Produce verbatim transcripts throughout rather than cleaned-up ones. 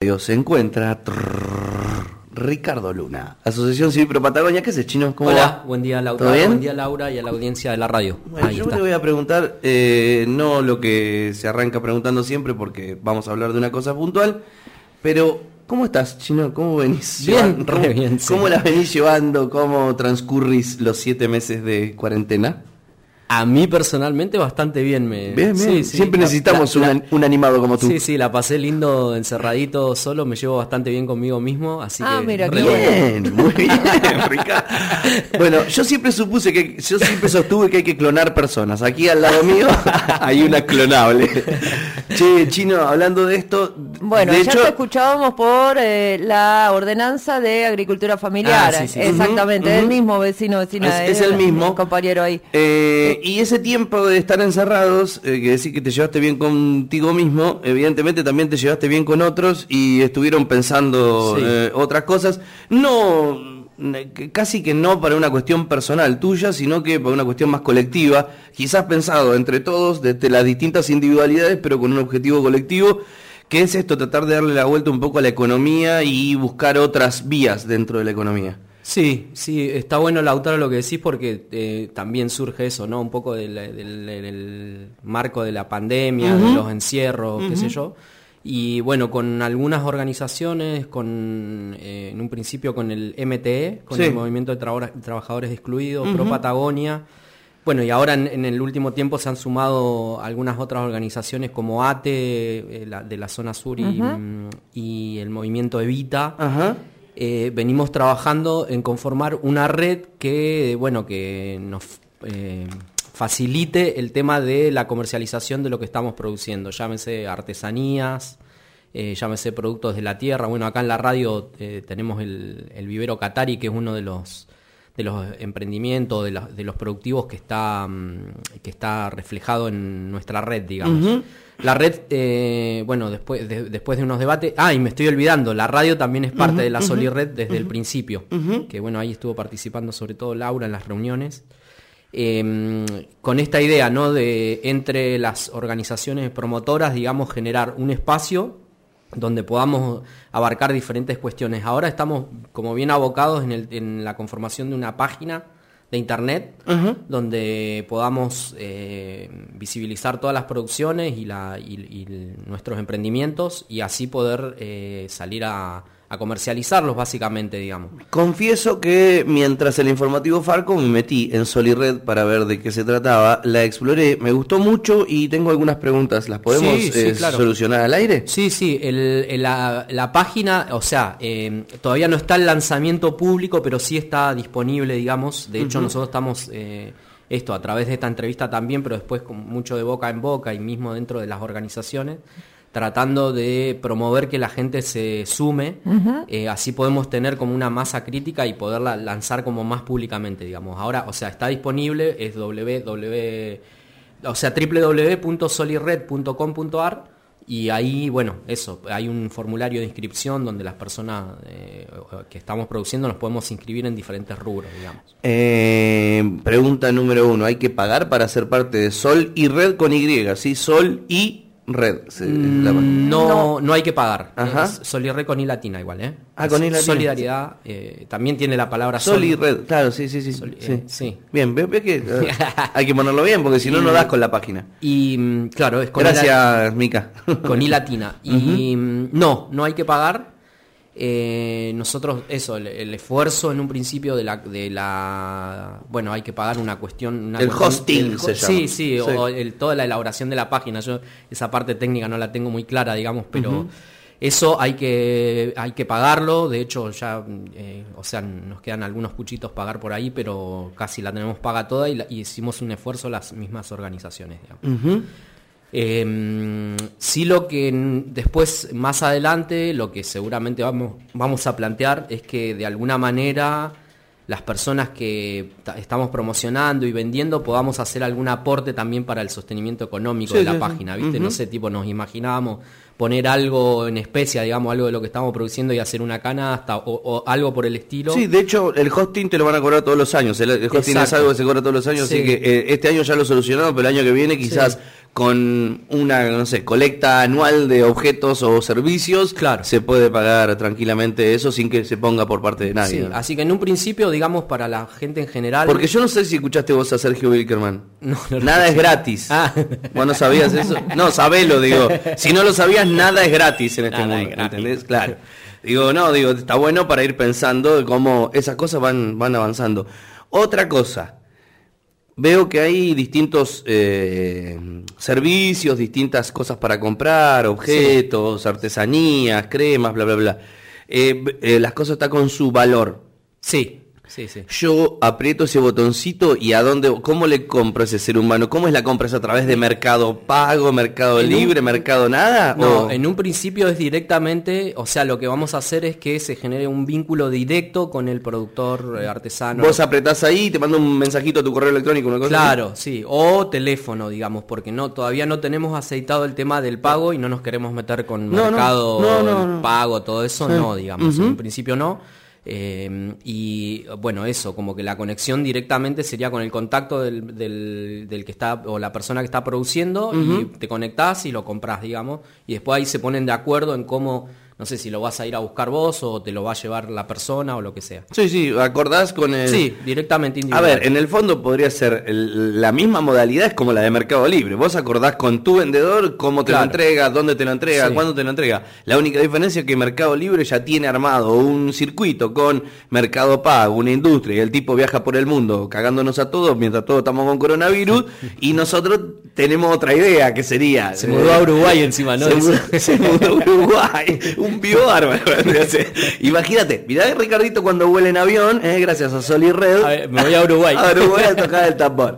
radio se encuentra trrr, Ricardo Luna, Asociación Civil Pro Patagonia. ¿Qué haces, Chino? ¿Cómo Hola, va? buen día, Laura. ¿Todo bien? Buen día, Laura, y a la audiencia de la radio. Bueno, Ahí yo está. te voy a preguntar, eh, no lo que se arranca preguntando siempre, porque vamos a hablar de una cosa puntual, pero ¿cómo estás, Chino? ¿Cómo venís? Bien, llevando? ¿Cómo, re bien, sí. ¿Cómo las venís llevando? ¿Cómo transcurrís los siete meses de cuarentena? A mí personalmente bastante bien. Me... Bien, bien. Sí, sí. Siempre La- necesitamos la- un, un animado como tú. Sí, sí, la pasé lindo, encerradito, solo, me llevo bastante bien conmigo mismo, así Ah, que... mira, re qué bueno. Bien, muy bien, Ricardo. Bueno, yo siempre supuse que, yo siempre sostuve que hay que clonar personas. Aquí al lado mío hay una clonable. Che, Chino, hablando de esto, Bueno, de ya hecho, te escuchábamos por eh, la ordenanza de agricultura familiar. Ah, sí, sí. Exactamente, Ujú, el ujú. mismo vecino, vecina. Es- es el mismo. compañero ahí. Eh, y ese tiempo de estar encerrados, eh, que decir que te llevaste bien contigo mismo, evidentemente también te llevaste bien con otros y estuvieron pensando Sí. eh, otras cosas, no, ne- que- casi que no para una cuestión personal tuya, sino que para una cuestión más colectiva, quizás pensado entre todos, desde las distintas individualidades, pero con un objetivo colectivo, que es esto, tratar de darle la vuelta un poco a la economía y buscar otras vías dentro de la economía. Sí, sí, está bueno, Lautaro, lo que decís, porque eh, también surge eso, ¿no? Un poco del, del- del marco de la pandemia, Ujú. de los encierros, qué Ujú. sé yo. Y bueno, con algunas organizaciones, con eh, en un principio con el M T E, con Sí. el Movimiento de Trabora- Trabajadores Excluidos, Pro Ujú. Patagonia. Bueno, y ahora en, en el último tiempo se han sumado algunas otras organizaciones como A T E, eh, la- de la zona sur, y, Ujú. mm, y el Movimiento Evita. Ajá. Eh, venimos trabajando en conformar una red que, bueno, que nos eh, facilite el tema de la comercialización de lo que estamos produciendo, llámese artesanías, eh, llámese productos de la tierra. Bueno, acá en la radio eh, tenemos el, el vivero Catari, que es uno de los de los emprendimientos, de, la- de los productivos que está mm, que está reflejado en nuestra red, digamos. Ujú. La red, eh, bueno, después de, después de unos debates... Ah, y me estoy olvidando, la radio también es parte Ujú, de la ujú, Solired desde el principio. Ujú. Que bueno, ahí estuvo participando sobre todo Laura en las reuniones. Eh, con esta idea, ¿no? De entre las organizaciones promotoras, digamos, generar un espacio donde podamos abarcar diferentes cuestiones. Ahora estamos como bien abocados en, el, en la conformación de una página de internet, Ujú. donde podamos eh, visibilizar todas las producciones y, la, y, y nuestros emprendimientos, y así poder eh, salir a, a comercializarlos, básicamente, digamos. Confieso que mientras el informativo Farco me metí en Solired para ver de qué se trataba, la exploré, me gustó mucho y tengo algunas preguntas. ¿Las podemos Sí, sí, eh, claro. solucionar al aire? Sí, sí, el, el- la, la página, o sea, eh, todavía no está el lanzamiento público, pero sí está disponible, digamos. De hecho, Ujú. nosotros estamos, eh, esto, a través de esta entrevista también, pero después con mucho de boca en boca y mismo dentro de las organizaciones, tratando de promover que la gente se sume, Ujú. eh, así podemos tener como una masa crítica y poderla lanzar como más públicamente, digamos. Ahora, o sea, está disponible, es www, o sea, doble u doble u doble u punto solired punto com punto a r, y ahí, bueno, eso, hay un formulario de inscripción donde las personas eh, que estamos produciendo nos podemos inscribir en diferentes rubros, digamos. Eh, pregunta número uno, ¿hay que pagar para ser parte de Sol y Red con Y? ¿Sí? Sol y Red. se- es la- Mm, No, no hay que pagar. Ajá. Es Solired con I latina igual, ¿eh? Ah, con I latina. Solidaridad, eh, también tiene la palabra Sol y Red, claro, sí, sí, sí. Sol- sí. eh, sí. Bien, ve, ve que eh, hay que ponerlo bien porque si no, Y- no das con la página. Y mm, claro, es con I la- Gracias, Mica. con I latina. Y mm, no, no hay que pagar. Eh, nosotros, eso, el, el esfuerzo en un principio de la, de la, bueno, hay que pagar una cuestión, una El cuestión- hosting el ho- se sí, llama. sí, Sí. o el, toda la elaboración de la página. Yo esa parte técnica no la tengo muy clara, digamos, pero Ujú. eso hay que, hay que pagarlo. De hecho, ya, eh, o sea, nos quedan algunos puchitos pagar por ahí, pero casi la tenemos paga toda, y, la- y hicimos un esfuerzo las mismas organizaciones, digamos. Ujú. Eh, sí, lo que n- después, más adelante, lo que seguramente vamos, vamos a plantear es que de alguna manera las personas que ta- estamos promocionando y vendiendo podamos hacer algún aporte también para el sostenimiento económico Sí, de la sí, sí. página, ¿viste? Ujú. No sé, tipo, nos imaginábamos poner algo en especia, digamos, algo de lo que estamos produciendo y hacer una canasta o, o algo por el estilo. Sí, de hecho, el hosting te lo van a cobrar todos los años. El, el hosting Exacto. es algo que se cobra todos los años, Sí. así que eh, este año ya lo solucionaron, pero el año que viene quizás Sí. con una, no sé, colecta anual de objetos o servicios, claro, se puede pagar tranquilamente eso sin que se ponga por parte de nadie. Sí, ¿no? Así que en un principio, digamos, para la gente en general... Porque yo no sé si escuchaste vos a Sergio Wilkerman. No, no lo nada escuché. es gratis. Ah. ¿Vos no sabías eso? No, sabelo, digo. Si no lo sabías, nada es gratis en este Nada mundo, es gratis. ¿entendés? Claro. Digo, no, digo, está bueno para ir pensando de cómo esas cosas van, van avanzando. Otra cosa, veo que hay distintos eh, servicios, distintas cosas para comprar, objetos, sí, artesanías, cremas, bla, bla, bla. Eh, eh, las cosas están con su valor. Sí. Sí, sí. Yo aprieto ese botoncito y a dónde, cómo le compro a ese ser humano, cómo es la compra, es a través de Mercado Pago, Mercado Libre, un, Mercado Nada. No, o... en un principio es directamente, o sea, lo que vamos a hacer es que se genere un vínculo directo con el productor eh, artesano. Vos apretás ahí y te manda un mensajito a tu correo electrónico, una cosa Claro, así. sí, o teléfono, digamos, porque no, todavía no tenemos aceitado el tema del pago y no nos queremos meter con no, Mercado no, no, no, no. Pago, todo eso, sí, no, digamos, uh-huh. En un principio no. Eh, y bueno, eso, como que la conexión directamente sería con el contacto del, del, del que está, o la persona que está produciendo, uh-huh. Y te conectás y lo comprás, digamos, y después ahí se ponen de acuerdo en cómo, no sé si lo vas a ir a buscar vos o te lo va a llevar la persona o lo que sea. Sí, sí, acordás con el... Sí, directamente individual. A ver, en el fondo podría ser el, la misma modalidad, es como la de Mercado Libre. Vos acordás con tu vendedor cómo te claro. lo entrega, dónde te lo entrega, sí. cuándo te lo entrega. La única diferencia es que Mercado Libre ya tiene armado un circuito con Mercado Pago, una industria, y el tipo viaja por el mundo cagándonos a todos mientras todos estamos con coronavirus, y nosotros tenemos otra idea que sería... Se mudó a Uruguay encima, ¿no? Se mudó, se mudó a Uruguay. Un pío bárbaro. Imagínate, mirá Ricardito cuando vuela en avión, eh, gracias a Sol y Red. A ver, me voy a Uruguay. A Uruguay a tocar el tambor.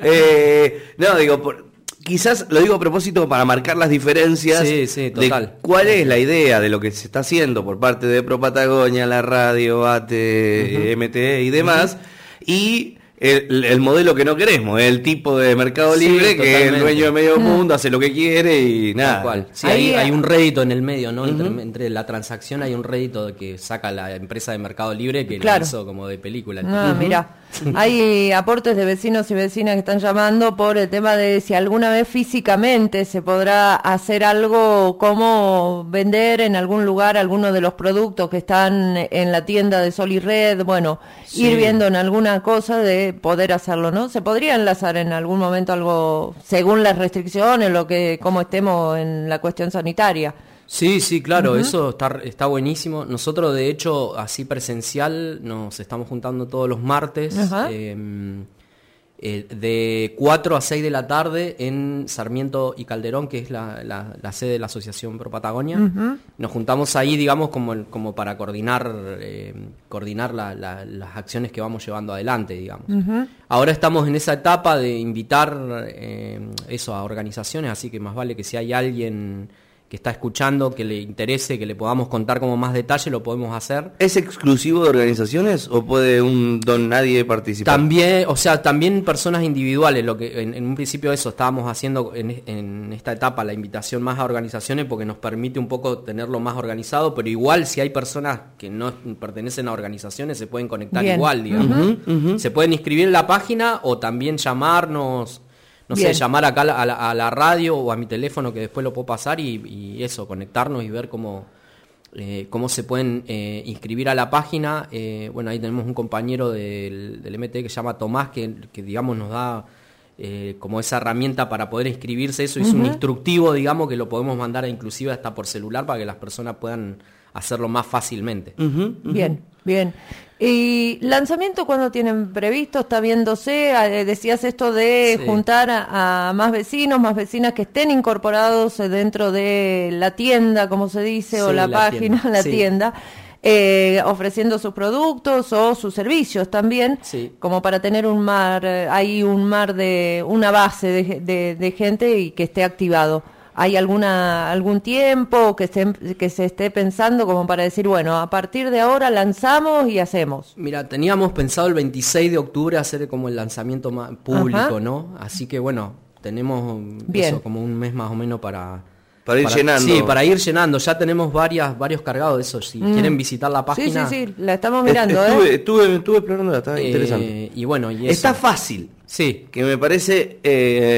Eh, no, digo, por, quizás lo digo a propósito para marcar las diferencias. Sí, sí, total. De cuál es la idea de lo que se está haciendo por parte de Pro Patagonia, la radio, A T, uh-huh. M T E y demás. Uh-huh. Y... El, el modelo que no queremos, el tipo de Mercado Libre, sí, que es el dueño de medio mundo, hace lo que quiere y nada. Cual. Sí, hay, hay un rédito en el medio, ¿no? Uh-huh. Entre, entre la transacción hay un rédito que saca la empresa de Mercado Libre que claro. lo hizo como de película. Ah, uh-huh. Mira, hay aportes de vecinos y vecinas que están llamando por el tema de si alguna vez físicamente se podrá hacer algo como vender en algún lugar algunos de los productos que están en la tienda de Sol y Red, bueno, sí. Ir viendo en alguna cosa de poder hacerlo, ¿no? Se podría enlazar en algún momento algo según las restricciones, lo que como estemos en la cuestión sanitaria. Sí, sí, claro, uh-huh. Eso está, está buenísimo. Nosotros, de hecho, así presencial, nos estamos juntando todos los martes, uh-huh. eh, eh, de cuatro a seis de la tarde en Sarmiento y Calderón, que es la, la, la sede de la Asociación Pro Patagonia. Uh-huh. Nos juntamos ahí, digamos, como, como para coordinar, eh, coordinar la, la, las acciones que vamos llevando adelante, digamos. Uh-huh. Ahora estamos en esa etapa de invitar eh, eso a organizaciones, así que más vale que si hay alguien que está escuchando, que le interese, que le podamos contar como más detalle, lo podemos hacer. ¿Es exclusivo de organizaciones o puede un don nadie participar? También, o sea, también personas individuales, lo que en, en un principio eso estábamos haciendo en, en esta etapa, la invitación más a organizaciones, porque nos permite un poco tenerlo más organizado, pero igual si hay personas que no pertenecen a organizaciones, se pueden conectar Bien. Igual, digamos. Uh-huh, uh-huh. Se pueden inscribir en la página o también llamarnos... No Bien. Sé, llamar acá a la, a, la, a la radio o a mi teléfono que después lo puedo pasar y, y eso, conectarnos y ver cómo, eh, cómo se pueden eh, inscribir a la página. Eh, bueno, ahí tenemos un compañero del, del M T que se llama Tomás, que, que digamos nos da eh, como esa herramienta para poder inscribirse. Eso uh-huh. Es un instructivo, digamos, que lo podemos mandar inclusive hasta por celular para que las personas puedan hacerlo más fácilmente. Uh-huh, uh-huh. Bien, bien. ¿Y lanzamiento cuándo tienen previsto? ¿Está viéndose? Decías esto de sí. juntar a, a más vecinos, más vecinas que estén incorporados dentro de la tienda, como se dice, sí, o la, la página, tienda. la sí. tienda, eh, ofreciendo sus productos o sus servicios también, sí. como para tener un mar, hay un mar de, una base de, de, de gente y que esté activado. ¿Hay alguna algún tiempo que se, que se esté pensando como para decir, bueno, a partir de ahora lanzamos y hacemos? Mira, teníamos pensado el veintiséis de octubre hacer como el lanzamiento más público, Ajá. ¿no? Así que bueno, tenemos Bien. Eso, como un mes más o menos para... Para ir para, llenando. Sí, para ir llenando. Ya tenemos varias varios cargados de eso. Si mm. quieren visitar la página... Sí, sí, sí, la estamos mirando, estuve, ¿eh? Estuve, estuve explorando, está eh, interesante. Y bueno, y eso. Está fácil. Sí. Que me parece... Eh,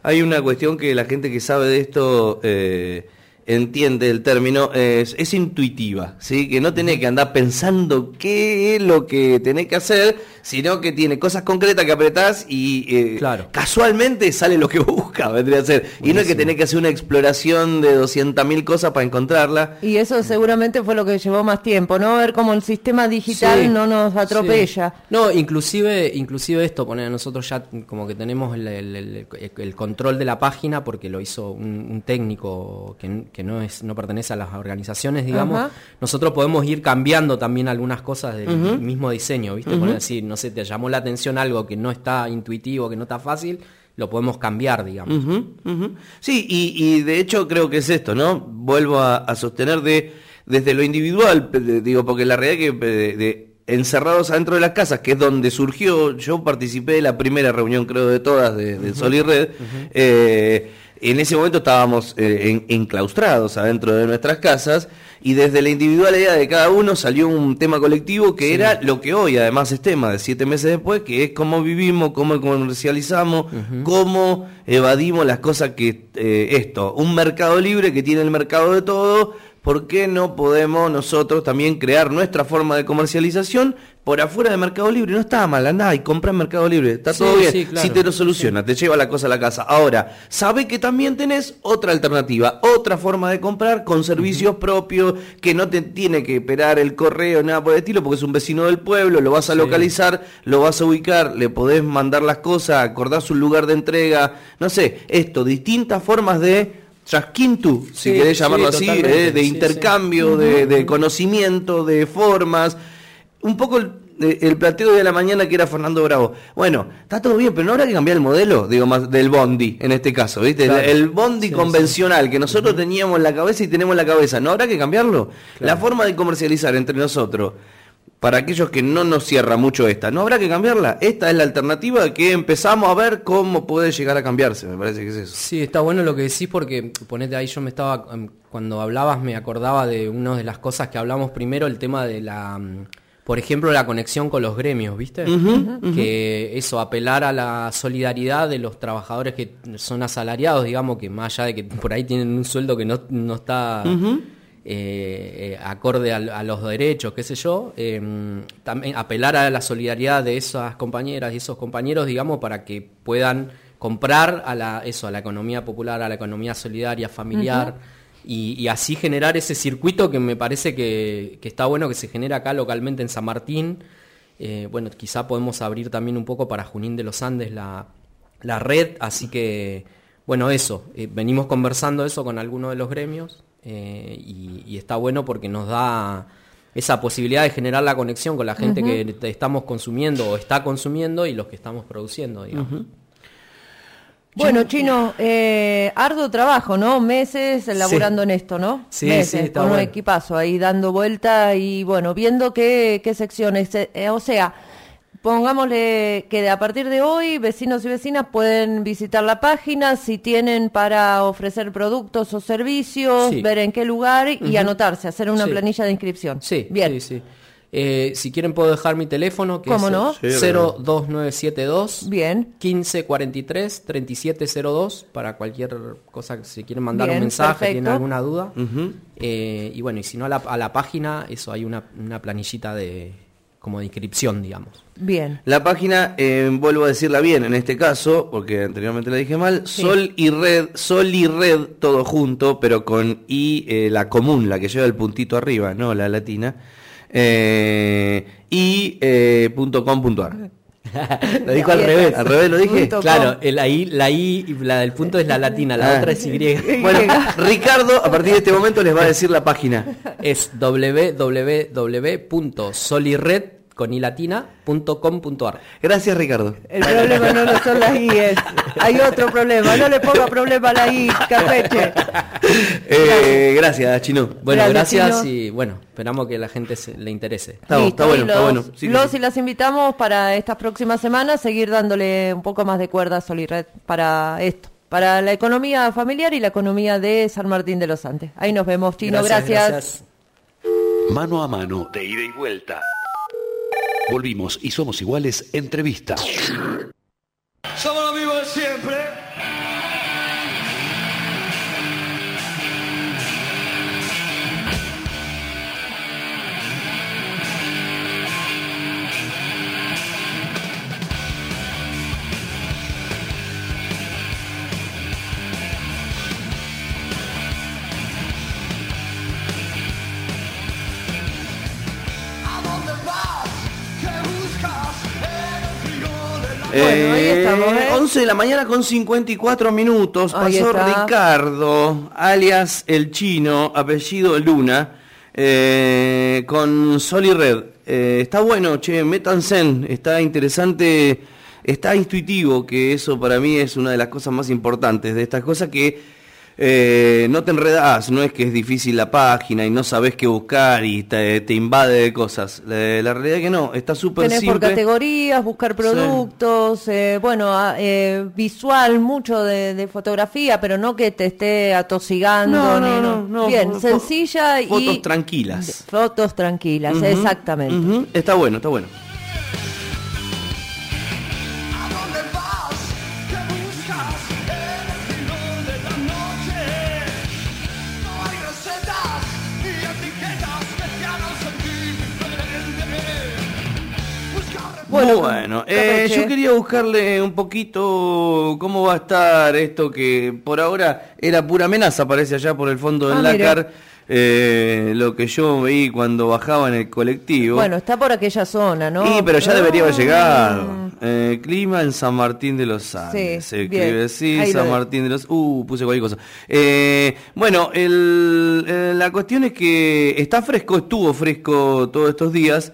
hay una cuestión que la gente que sabe de esto eh, entiende el término, es, es intuitiva, ¿sí? Que no tenés que andar pensando qué es lo que tenés que hacer, sino que tiene cosas concretas que apretás y eh, claro. casualmente sale lo que busca, vendría a ser. Buenísimo. Y no es que tenés que hacer una exploración de doscientas mil cosas para encontrarla. Y eso seguramente fue lo que llevó más tiempo, ¿no? Ver cómo el sistema digital sí, no nos atropella. Sí. No, inclusive inclusive esto, poner nosotros ya como que tenemos el, el, el, el control de la página porque lo hizo un, un técnico que que no es no pertenece a las organizaciones, digamos. Ajá. Nosotros podemos ir cambiando también algunas cosas del uh-huh. mismo diseño, ¿viste? Uh-huh. Por decir, no sé, te llamó la atención algo que no está intuitivo, que no está fácil, lo podemos cambiar, digamos. Uh-huh. Uh-huh. Sí, y, y de hecho creo que es esto, ¿no? Vuelvo a, a sostener de desde lo individual, de, digo, porque la realidad es que de, de, encerrados adentro de las casas, que es donde surgió, yo participé de la primera reunión, creo, de todas, de, de uh-huh. Sol y Red, uh-huh. eh, en ese momento estábamos eh, en, enclaustrados adentro de nuestras casas y desde la individualidad de cada uno salió un tema colectivo que sí. era lo que hoy además es tema de siete meses después, que es cómo vivimos, cómo comercializamos, uh-huh. cómo evadimos las cosas que eh, esto, un mercado libre que tiene el mercado de todo. ¿Por qué no podemos nosotros también crear nuestra forma de comercialización por afuera de Mercado Libre? No está mal, andá y comprá en Mercado Libre, está sí, todo bien, sí, claro. Si te lo soluciona, sí. te lleva la cosa a la casa. Ahora, sabe que también tenés otra alternativa, otra forma de comprar con servicios uh-huh. propios, que no te tiene que esperar el correo, nada por el estilo, porque es un vecino del pueblo, lo vas a sí. localizar, lo vas a ubicar, le podés mandar las cosas, acordás un lugar de entrega, no sé, esto, distintas formas de... Trasquintu, si sí, querés llamarlo sí, así, eh, de sí, intercambio, sí. De, de conocimiento, de formas. Un poco el, el planteo de la mañana que era Fernando Bravo. Bueno, está todo bien, pero no habrá que cambiar el modelo, digo, más del bondi, en este caso, ¿viste? Claro. El, el bondi sí, convencional sí. que nosotros uh-huh. teníamos en la cabeza y tenemos en la cabeza. ¿No habrá que cambiarlo? Claro. La forma de comercializar entre nosotros, para aquellos que no nos cierra mucho esta, ¿no habrá que cambiarla? Esta es la alternativa que empezamos a ver cómo puede llegar a cambiarse, me parece que es eso. Sí, está bueno lo que decís porque, ponete ahí, yo me estaba, cuando hablabas me acordaba de una de las cosas que hablamos primero, el tema de la, por ejemplo, la conexión con los gremios, ¿viste? Uh-huh, uh-huh. Que eso, apelar a la solidaridad de los trabajadores que son asalariados, digamos, que más allá de que por ahí tienen un sueldo que no, no está... Uh-huh. Eh, eh, acorde a, a los derechos, qué sé yo, eh, también apelar a la solidaridad de esas compañeras y esos compañeros, digamos, para que puedan comprar a la eso a la economía popular, a la economía solidaria, familiar, uh-huh. y, y así generar ese circuito que me parece que, que está bueno que se genera acá localmente en San Martín. Eh, bueno, quizá podemos abrir también un poco para Junín de los Andes la, la red, así que, bueno, eso, eh, venimos conversando eso con algunos de los gremios. Eh, y, y está bueno porque nos da esa posibilidad de generar la conexión con la gente uh-huh. que estamos consumiendo o está consumiendo y los que estamos produciendo, digamos. Uh-huh. Bueno, Chino, eh, arduo trabajo, ¿no? Meses laburando sí. en esto, ¿no? Sí, Meses, sí, está con bueno. un equipazo ahí dando vuelta y, bueno, viendo qué, qué secciones. Eh, o sea, pongámosle que a partir de hoy vecinos y vecinas pueden visitar la página, si tienen para ofrecer productos o servicios, sí. ver en qué lugar y uh-huh. anotarse, hacer una sí. planilla de inscripción. Sí, bien. Sí, sí. Eh, si quieren puedo dejar mi teléfono, que ¿Cómo es no? cero dos nueve siete dos bien. quince cuarenta y tres treinta y siete cero dos para cualquier cosa, si quieren mandar bien, un mensaje, perfecto. tienen alguna duda. Uh-huh. Eh, y bueno, y si no a la, a la página, eso hay una, una planillita de como de inscripción, digamos. Bien. La página, eh, vuelvo a decirla bien en este caso, porque anteriormente la dije mal, sí. Sol y Red, Sol y Red, todo junto, pero con I, eh, la común, la que lleva el puntito arriba, no la latina, eh, y eh, punto com punto ar. Lo dijo al revés. Al revés lo dije. Claro, el, la, I, la I, la del punto es la latina, la ah. otra es Y. Bueno, Ricardo, a partir de este momento les va a decir la página. Es doble u doble u doble u punto solired con i latina punto com punto ar. Gracias, Ricardo. El problema no, no son las i's, hay otro problema, no le ponga problema a la I, Carpeche. Eh, gracias, Chino. Bueno, gracias, gracias Chino. Y bueno, esperamos que la gente se, le interese. Está, Listo, está bueno, los, está bueno. Sí, los sí. y las invitamos para estas próximas semanas seguir dándole un poco más de cuerda a Sol y Red para esto, para la economía familiar y la economía de San Martín de los Andes. Ahí nos vemos, Chino, gracias. gracias. gracias. Mano a mano, de ida y vuelta. Volvimos y somos iguales, entrevista. Somos los mismos de siempre. Bueno, ahí estamos, ¿eh? once de la mañana con cincuenta y cuatro minutos. Ahí Pasó está. Ricardo, alias El Chino, apellido Luna, eh, con Sol y Red. Eh, está bueno, che, métanse, está interesante, está intuitivo, que eso para mí es una de las cosas más importantes de estas cosas, que eh, no te enredás, no es que es difícil la página y no sabés qué buscar y te, te invade de cosas. La, la realidad es que no, está súper Tenés simple. por categorías, buscar productos, sí. eh, bueno, a, eh, visual, mucho de, de fotografía, pero no que te esté atosigando. No, ni, no, no. no, no. Bien, Fo- sencilla y... fotos tranquilas. Fotos tranquilas, Ujú, exactamente. ujú, está bueno, está bueno. ¿A dónde vas? ¿Qué buscas? En el filo de la noche. No hay recetas ni etiquetas que te hagan sentir diferente. Buscar Bueno, Muy bueno. Eh, Capeche. yo quería buscarle un poquito cómo va a estar esto que por ahora era pura amenaza, parece allá por el fondo del Ah, mira. Lácar. Eh, lo que yo veí cuando bajaba en el colectivo. Bueno, está por aquella zona, ¿no? Y, pero ya debería haber Ah. llegado. Eh, clima en San Martín de los Andes. Sí, Se bien. escribe así, Ahí lo San dejo. Martín de los... Uh, puse cualquier cosa. Eh, bueno, el, eh, la cuestión es que está fresco, estuvo fresco todos estos días.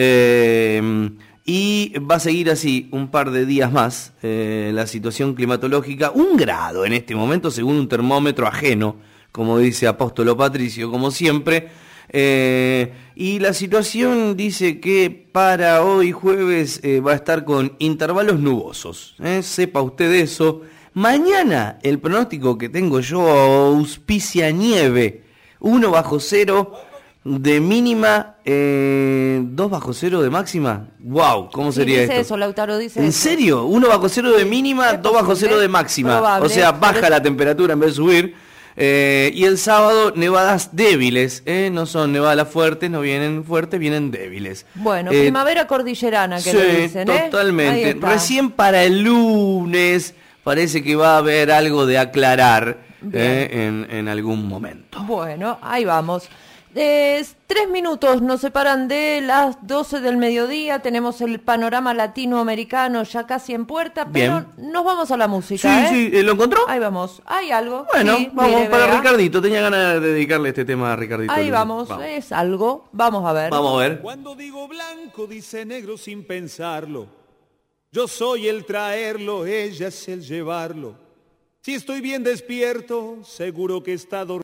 Eh, y va a seguir así un par de días más eh, la situación climatológica. Un grado en este momento, según un termómetro ajeno, como dice Apóstolo Patricio, como siempre. Eh, y la situación dice que para hoy jueves eh, va a estar con intervalos nubosos. ¿eh? Sepa usted eso. Mañana el pronóstico que tengo yo auspicia nieve. uno bajo cero de mínima, eh, dos bajo cero de máxima. Wow, ¿cómo Sí, sería dice esto? eso, Lautaro dice ¿En eso. serio? uno bajo cero de mínima, Es dos bajo posible, cero de máxima. probable, O sea, baja pero- la temperatura en vez de subir. Eh, y el sábado nevadas débiles, ¿eh? No son nevadas fuertes, no vienen fuertes, vienen débiles. Bueno, Eh, primavera cordillerana, que sí, le dicen, ¿eh? Ahí totalmente. está. Recién para el lunes parece que va a haber algo de aclarar Bien. eh, en, en algún momento. Bueno, ahí vamos. Eh, tres minutos nos separan de las doce del mediodía. Tenemos el panorama latinoamericano ya casi en puerta, pero Bien. nos vamos a la Sí, música, ¿eh? sí, ¿eh, ¿lo encontró? Ahí vamos. ¿Hay algo? Bueno, Sí, vamos mire, para vea. Ricardito. Tenía ganas de dedicarle este tema a Ricardito. Ahí vamos, es algo. Vamos a ver. Vamos a ver. Cuando digo blanco, dice negro sin pensarlo. Yo soy el traerlo, ella es el llevarlo. Si estoy bien despierto, seguro que está dormido.